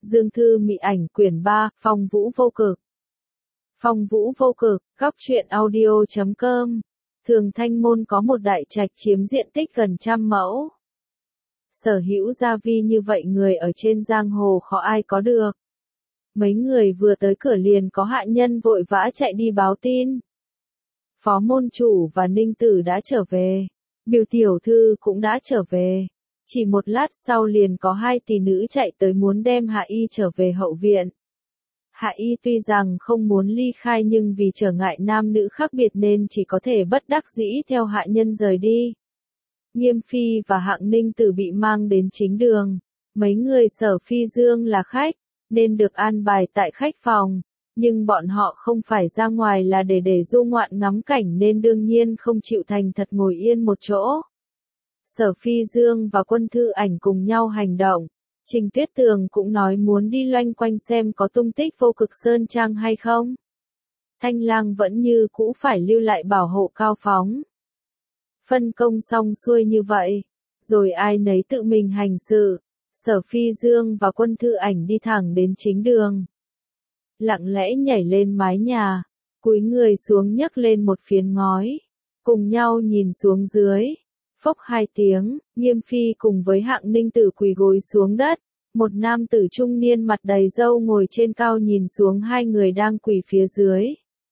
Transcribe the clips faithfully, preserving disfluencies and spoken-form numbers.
Dương Thư Mị Ảnh quyển ba, Phong Vũ Vô Cực. Phong Vũ Vô Cực, góc truyện audio chấm com. Thường Thanh Môn có một đại trạch chiếm diện tích gần trăm mẫu. Sở hữu gia vi như vậy người ở trên giang hồ khó ai có được. Mấy người vừa tới cửa liền có hạ nhân vội vã chạy đi báo tin. Phó môn chủ và Ninh Tử đã trở về. Biểu tiểu thư cũng đã trở về. Chỉ một lát sau liền có hai tỷ nữ chạy tới muốn đem Hạ Y trở về hậu viện. Hạ Y tuy rằng không muốn ly khai nhưng vì trở ngại nam nữ khác biệt nên chỉ có thể bất đắc dĩ theo hạ nhân rời đi. Nghiêm Phi và Hạng Ninh Tử bị mang đến chính đường. Mấy người Sở Phi Dương là khách, nên được an bài tại khách phòng. Nhưng bọn họ không phải ra ngoài là để để du ngoạn ngắm cảnh nên đương nhiên không chịu thành thật ngồi yên một chỗ. Sở Phi Dương và Quân Thư Ảnh cùng nhau hành động. Trình Tuyết Tường cũng nói muốn đi loanh quanh xem có tung tích Vô Cực Sơn Trang hay không. Thanh Lang vẫn như cũ phải lưu lại bảo hộ Cao Phóng. Phân công xong xuôi như vậy, rồi ai nấy tự mình hành sự. Sở Phi Dương và Quân Thư Ảnh đi thẳng đến chính đường. Lặng lẽ nhảy lên mái nhà, cúi người xuống nhấc lên một phiến ngói, cùng nhau nhìn xuống dưới. Phốc hai tiếng, Nghiêm Phi cùng với Hạng Ninh Tử quỳ gối xuống đất. Một nam tử trung niên mặt đầy râu ngồi trên cao nhìn xuống hai người đang quỳ phía dưới.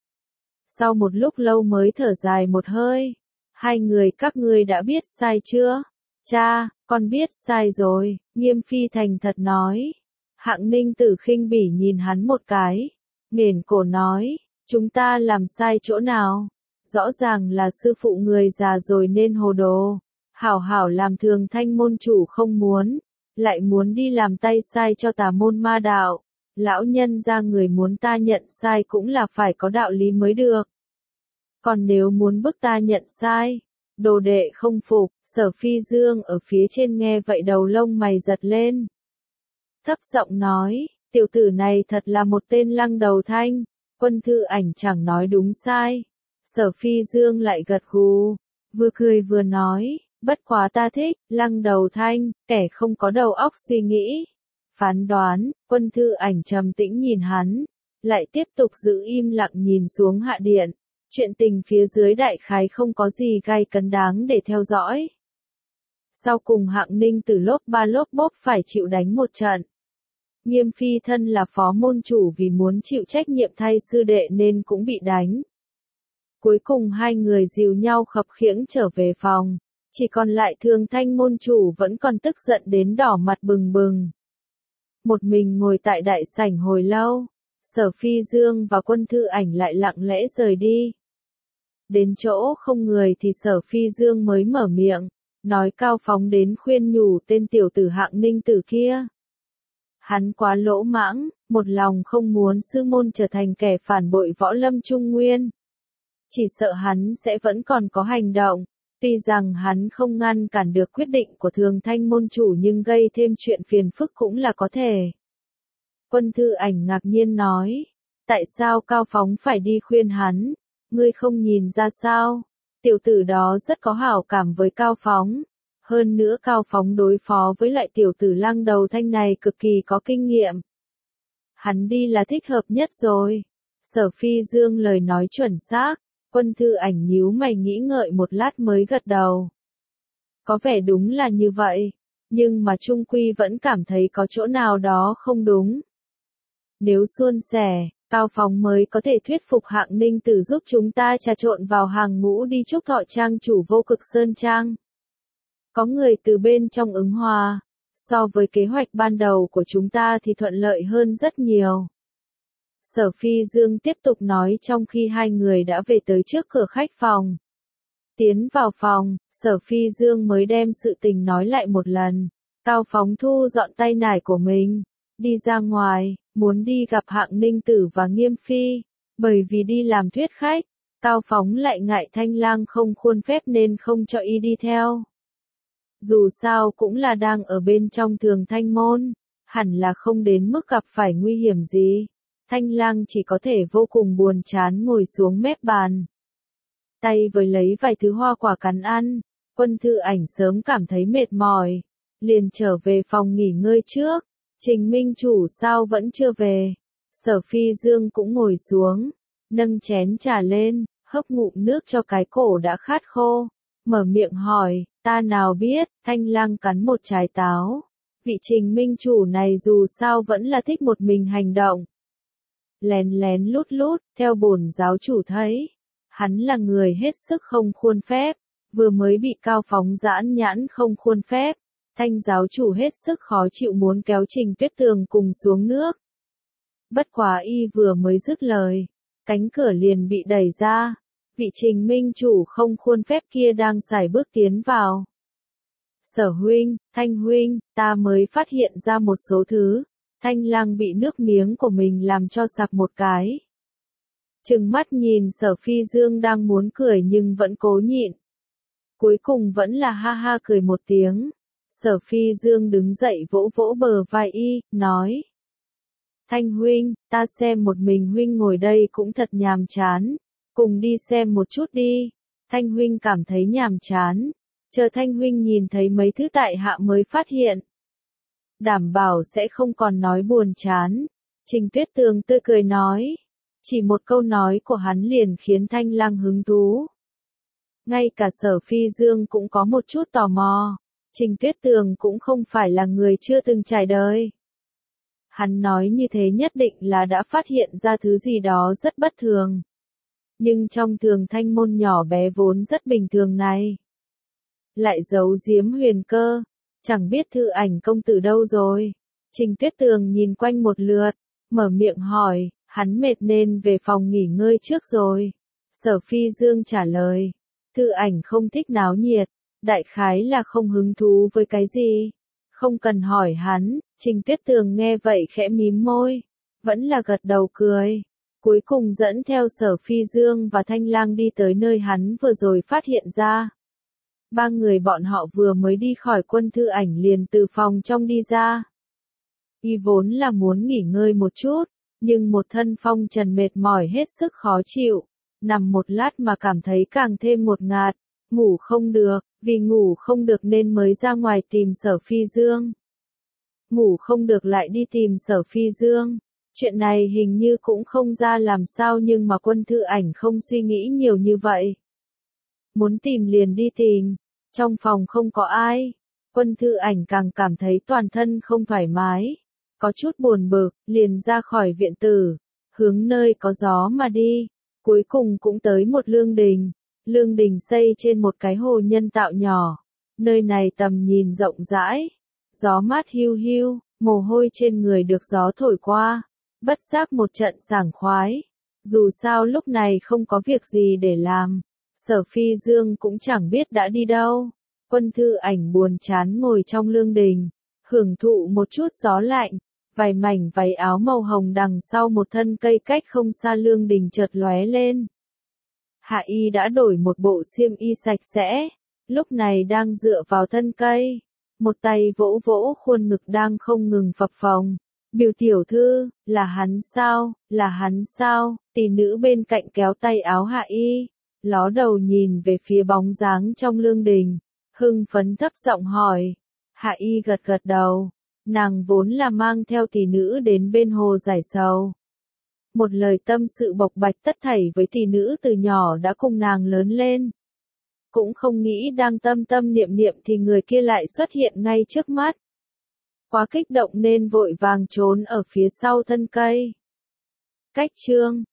Sau một lúc lâu mới thở dài một hơi. Hai người các ngươi đã biết sai chưa? Cha, con biết sai rồi, Nghiêm Phi thành thật nói. Hạng Ninh Tử khinh bỉ nhìn hắn một cái. Nghển cổ nói, chúng ta làm sai chỗ nào? Rõ ràng là sư phụ người già rồi nên hồ đồ. Hảo hảo làm Thường Thanh môn chủ không muốn, lại muốn đi làm tay sai cho tà môn ma đạo. Lão nhân ra người muốn ta nhận sai cũng là phải có đạo lý mới được. Còn nếu muốn bức ta nhận sai, đồ đệ không phục. Sở Phi Dương ở phía trên nghe vậy đầu lông mày giật lên. Thấp giọng nói, tiểu tử này thật là một tên lăng đầu thanh. Quân Thư Ảnh chẳng nói đúng sai. Sở Phi Dương lại gật gù, vừa cười vừa nói, bất quá ta thích, lăng đầu thanh, kẻ không có đầu óc suy nghĩ. Phán đoán, Quân Thư Ảnh trầm tĩnh nhìn hắn, lại tiếp tục giữ im lặng nhìn xuống hạ điện. Chuyện tình phía dưới đại khái không có gì gay cấn đáng để theo dõi. Sau cùng Hạng Ninh Tử lốp ba lốp bốp phải chịu đánh một trận. Nghiêm Phi thân là phó môn chủ vì muốn chịu trách nhiệm thay sư đệ nên cũng bị đánh. Cuối cùng hai người dìu nhau khập khiễng trở về phòng, chỉ còn lại Thường Thanh môn chủ vẫn còn tức giận đến đỏ mặt bừng bừng. Một mình ngồi tại đại sảnh hồi lâu, Sở Phi Dương và Quân Thư Ảnh lại lặng lẽ rời đi. Đến chỗ không người thì Sở Phi Dương mới mở miệng, nói Cao Phóng đến khuyên nhủ tên tiểu tử Hạng Ninh Tử kia. Hắn quá lỗ mãng, một lòng không muốn sư môn trở thành kẻ phản bội võ lâm Trung Nguyên. Chỉ sợ hắn sẽ vẫn còn có hành động, tuy rằng hắn không ngăn cản được quyết định của Thường Thanh môn chủ nhưng gây thêm chuyện phiền phức cũng là có thể. Quân Thư Ảnh ngạc nhiên nói, tại sao Cao Phóng phải đi khuyên hắn, ngươi không nhìn ra sao, tiểu tử đó rất có hảo cảm với Cao Phóng. Hơn nữa Cao Phóng đối phó với lại tiểu tử lăng đầu thanh này cực kỳ có kinh nghiệm. Hắn đi là thích hợp nhất rồi. Sở Phi Dương lời nói chuẩn xác. Quân Thư Ảnh nhíu mày nghĩ ngợi một lát mới gật đầu. Có vẻ đúng là như vậy, nhưng mà trung quy vẫn cảm thấy có chỗ nào đó không đúng. Nếu suôn sẻ, Cao Phóng mới có thể thuyết phục Hạng Ninh Tử giúp chúng ta trà trộn vào hàng ngũ đi chúc thọ trang chủ Vô Cực Sơn Trang. Có người từ bên trong ứng hòa, so với kế hoạch ban đầu của chúng ta thì thuận lợi hơn rất nhiều. Sở Phi Dương tiếp tục nói trong khi hai người đã về tới trước cửa khách phòng. Tiến vào phòng, Sở Phi Dương mới đem sự tình nói lại một lần. Cao Phóng thu dọn tay nải của mình, đi ra ngoài, muốn đi gặp Hạng Ninh Tử và Nghiêm Phi. Bởi vì đi làm thuyết khách, Cao Phóng lại ngại Thanh Lang không khuôn phép nên không cho y đi theo. Dù sao cũng là đang ở bên trong Thường Thanh môn, hẳn là không đến mức gặp phải nguy hiểm gì. Thanh Lang chỉ có thể vô cùng buồn chán ngồi xuống mép bàn. Tay với lấy vài thứ hoa quả cắn ăn, Quân Thư Ảnh sớm cảm thấy mệt mỏi, liền trở về phòng nghỉ ngơi trước. Trình minh chủ sao vẫn chưa về? Sở Phi Dương cũng ngồi xuống, nâng chén trà lên, hớp ngụm nước cho cái cổ đã khát khô, mở miệng hỏi, ta nào biết. Thanh Lang cắn một trái táo. Vị Trình minh chủ này dù sao vẫn là thích một mình hành động. Lén lén lút lút, theo bổn giáo chủ thấy, hắn là người hết sức không khuôn phép, vừa mới bị Cao Phóng giãn nhãn không khuôn phép. Thanh giáo chủ hết sức khó chịu muốn kéo Trình Tuyết Tường cùng xuống nước. Bất quá y vừa mới dứt lời, cánh cửa liền bị đẩy ra, vị Trình minh chủ không khuôn phép kia đang sải bước tiến vào. Sở huynh, Thanh huynh, ta mới phát hiện ra một số thứ. Thanh Lang bị nước miếng của mình làm cho sặc một cái. Trừng mắt nhìn Sở Phi Dương đang muốn cười nhưng vẫn cố nhịn. Cuối cùng vẫn là ha ha cười một tiếng. Sở Phi Dương đứng dậy vỗ vỗ bờ vai y, nói. Thanh huynh, ta xem một mình huynh ngồi đây cũng thật nhàm chán. Cùng đi xem một chút đi. Thanh huynh cảm thấy nhàm chán. Chờ Thanh huynh nhìn thấy mấy thứ tại hạ mới phát hiện. Đảm bảo sẽ không còn nói buồn chán. Trình Tuyết Tường tươi cười nói. Chỉ một câu nói của hắn liền khiến Thanh Lang hứng thú. Ngay cả Sở Phi Dương cũng có một chút tò mò. Trình Tuyết Tường cũng không phải là người chưa từng trải đời. Hắn nói như thế nhất định là đã phát hiện ra thứ gì đó rất bất thường. Nhưng trong Thường Thanh môn nhỏ bé vốn rất bình thường này, lại giấu giếm huyền cơ, chẳng biết Thư Ảnh công tử đâu rồi. Trình Tuyết Tường nhìn quanh một lượt, mở miệng hỏi, hắn mệt nên về phòng nghỉ ngơi trước rồi. Sở Phi Dương trả lời, Thư Ảnh không thích náo nhiệt, đại khái là không hứng thú với cái gì. Không cần hỏi hắn. Trình Tuyết Tường nghe vậy khẽ mím môi, vẫn là gật đầu cười. Cuối cùng dẫn theo Sở Phi Dương và Thanh Lang đi tới nơi hắn vừa rồi phát hiện ra. Ba người bọn họ vừa mới đi khỏi quân Thư Ảnh liền từ phòng trong đi ra. Y vốn là muốn nghỉ ngơi một chút, nhưng một thân phong trần mệt mỏi hết sức khó chịu. Nằm một lát mà cảm thấy càng thêm ngột ngạt, ngủ không được, vì ngủ không được nên mới ra ngoài tìm Sở Phi Dương. Ngủ không được lại đi tìm Sở Phi Dương. Chuyện này hình như cũng không ra làm sao nhưng mà quân Thư Ảnh không suy nghĩ nhiều như vậy. Muốn tìm liền đi tìm. Trong phòng không có ai. Quân Thư Ảnh càng cảm thấy toàn thân không thoải mái. Có chút buồn bực, liền ra khỏi viện tử. Hướng nơi có gió mà đi. Cuối cùng cũng tới một lương đình. Lương đình xây trên một cái hồ nhân tạo nhỏ. Nơi này tầm nhìn rộng rãi. Gió mát hiu hiu, mồ hôi trên người được gió thổi qua, bất giác một trận sảng khoái. Dù sao lúc này không có việc gì để làm, Sở Phi Dương cũng chẳng biết đã đi đâu. Quân Thư Ảnh buồn chán ngồi trong lương đình, hưởng thụ một chút gió lạnh, vài mảnh váy áo màu hồng đằng sau một thân cây cách không xa lương đình chợt lóe lên. Hạ y đã đổi một bộ xiêm y sạch sẽ, lúc này đang dựa vào thân cây. Một tay vỗ vỗ khuôn ngực đang không ngừng phập phồng. Biểu tiểu thư, là hắn sao, là hắn sao? Tỷ nữ bên cạnh kéo tay áo Hạ y, ló đầu nhìn về phía bóng dáng trong lương đình, hưng phấn thấp giọng hỏi. Hạ y gật gật đầu, nàng vốn là mang theo tỷ nữ đến bên hồ giải sầu. Một lời tâm sự bộc bạch tất thảy với tỷ nữ từ nhỏ đã cùng nàng lớn lên. Cũng không nghĩ đang tâm tâm niệm niệm thì người kia lại xuất hiện ngay trước mắt. Quá kích động nên vội vàng trốn ở phía sau thân cây. Cách chương